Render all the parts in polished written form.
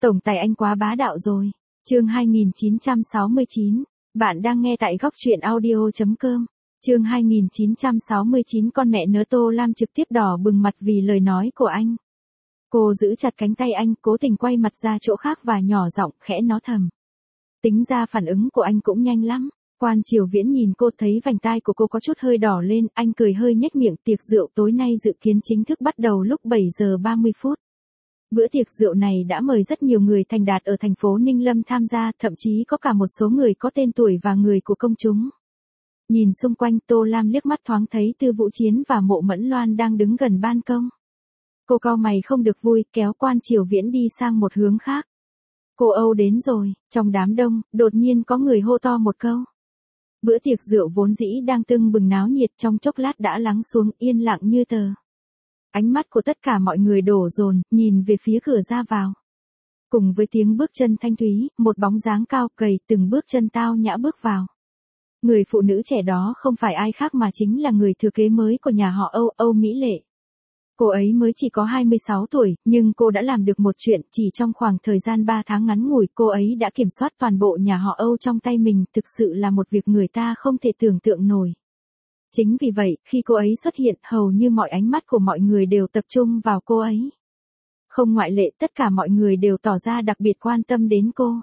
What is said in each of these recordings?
Tổng tài anh quá bá đạo rồi. Chương 2969. Bạn đang nghe tại góc truyện audio.com. Chương 2969 con mẹ nớ Tô Lam trực tiếp đỏ bừng mặt vì lời nói của anh. Cô giữ chặt cánh tay anh, cố tình quay mặt ra chỗ khác và nhỏ giọng khẽ nói thầm. Tính ra phản ứng của anh cũng nhanh lắm. Quan Triều Viễn nhìn cô, thấy vành tai của cô có chút hơi đỏ lên, anh cười hơi nhếch miệng. Tiệc rượu tối nay dự kiến chính thức bắt đầu lúc 7 giờ 30 phút. Bữa tiệc rượu này đã mời rất nhiều người thành đạt ở thành phố Ninh Lâm tham gia, thậm chí có cả một số người có tên tuổi và người của công chúng. Nhìn xung quanh, Tô Lam liếc mắt thoáng thấy Tư Vũ Chiến và Mộ Mẫn Loan đang đứng gần ban công. Cô cau mày không được vui, kéo Quan Triều Viễn đi sang một hướng khác. Cô Âu đến rồi. Trong đám đông, đột nhiên có người hô to một câu. Bữa tiệc rượu vốn dĩ đang tưng bừng náo nhiệt, trong chốc lát đã lắng xuống, yên lặng như tờ. Ánh mắt của tất cả mọi người đổ dồn, nhìn về phía cửa ra vào. Cùng với tiếng bước chân thanh thúy, một bóng dáng cao gầy từng bước chân tao nhã bước vào. Người phụ nữ trẻ đó không phải ai khác mà chính là người thừa kế mới của nhà họ Âu, Âu Mỹ Lệ. Cô ấy mới chỉ có 26 tuổi, nhưng cô đã làm được một chuyện, chỉ trong khoảng thời gian 3 tháng ngắn ngủi cô ấy đã kiểm soát toàn bộ nhà họ Âu trong tay mình, thực sự là một việc người ta không thể tưởng tượng nổi. Chính vì vậy, khi cô ấy xuất hiện, hầu như mọi ánh mắt của mọi người đều tập trung vào cô ấy. Không ngoại lệ, tất cả mọi người đều tỏ ra đặc biệt quan tâm đến cô.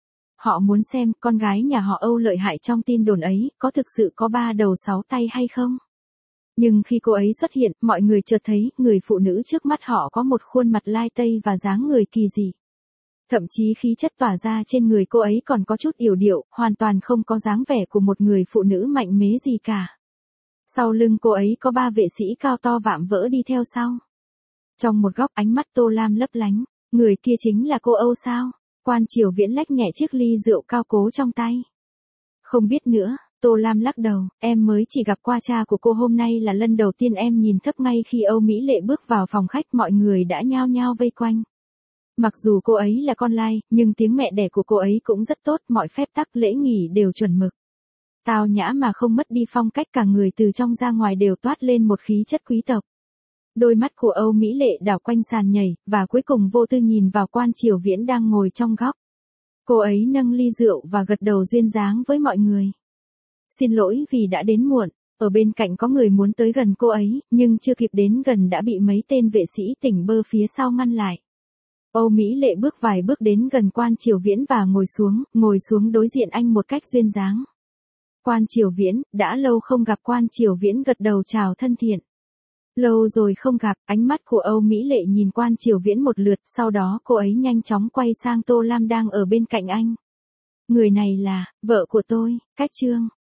Họ muốn xem con gái nhà họ Âu lợi hại trong tin đồn ấy, có thực sự có 3 đầu 6 tay hay không? Nhưng khi cô ấy xuất hiện, mọi người chợt thấy, người phụ nữ trước mắt họ có một khuôn mặt lai tây và dáng người kỳ dị. Thậm chí khí chất tỏa ra trên người cô ấy còn có chút yểu điệu, hoàn toàn không có dáng vẻ của một người phụ nữ mạnh mẽ gì cả. Sau lưng cô ấy có 3 vệ sĩ cao to vạm vỡ đi theo sau. Trong một góc, ánh mắt Tô Lam lấp lánh, người kia chính là cô Âu sao? Quan Triều Viễn lách nhẹ chiếc ly rượu cao cố trong tay. Không biết nữa. Tô Lam lắc đầu, em mới chỉ gặp qua cha của cô, hôm nay là lần đầu tiên em nhìn thấp. Ngay khi Âu Mỹ Lệ bước vào phòng khách, mọi người đã nhao nhao vây quanh. Mặc dù cô ấy là con lai, nhưng tiếng mẹ đẻ của cô ấy cũng rất tốt, mọi phép tắc lễ nghỉ đều chuẩn mực. Tao nhã mà không mất đi phong cách, cả người từ trong ra ngoài đều toát lên một khí chất quý tộc. Đôi mắt của Âu Mỹ Lệ đảo quanh sàn nhảy, và cuối cùng vô tư nhìn vào Quan Triều Viễn đang ngồi trong góc. Cô ấy nâng ly rượu và gật đầu duyên dáng với mọi người. Xin lỗi vì đã đến muộn. Ở bên cạnh có người muốn tới gần cô ấy, nhưng chưa kịp đến gần đã bị mấy tên vệ sĩ tỉnh bơ phía sau ngăn lại. Âu Mỹ Lệ bước vài bước đến gần Quan Triều Viễn và ngồi xuống đối diện anh một cách duyên dáng. Quan Triều Viễn, đã lâu không gặp. Quan Triều Viễn gật đầu chào thân thiện. Lâu rồi không gặp. Ánh mắt của Âu Mỹ Lệ nhìn Quan Triều Viễn một lượt, sau đó cô ấy nhanh chóng quay sang Tô Lam đang ở bên cạnh anh. Người này là vợ của tôi, Cách Trương.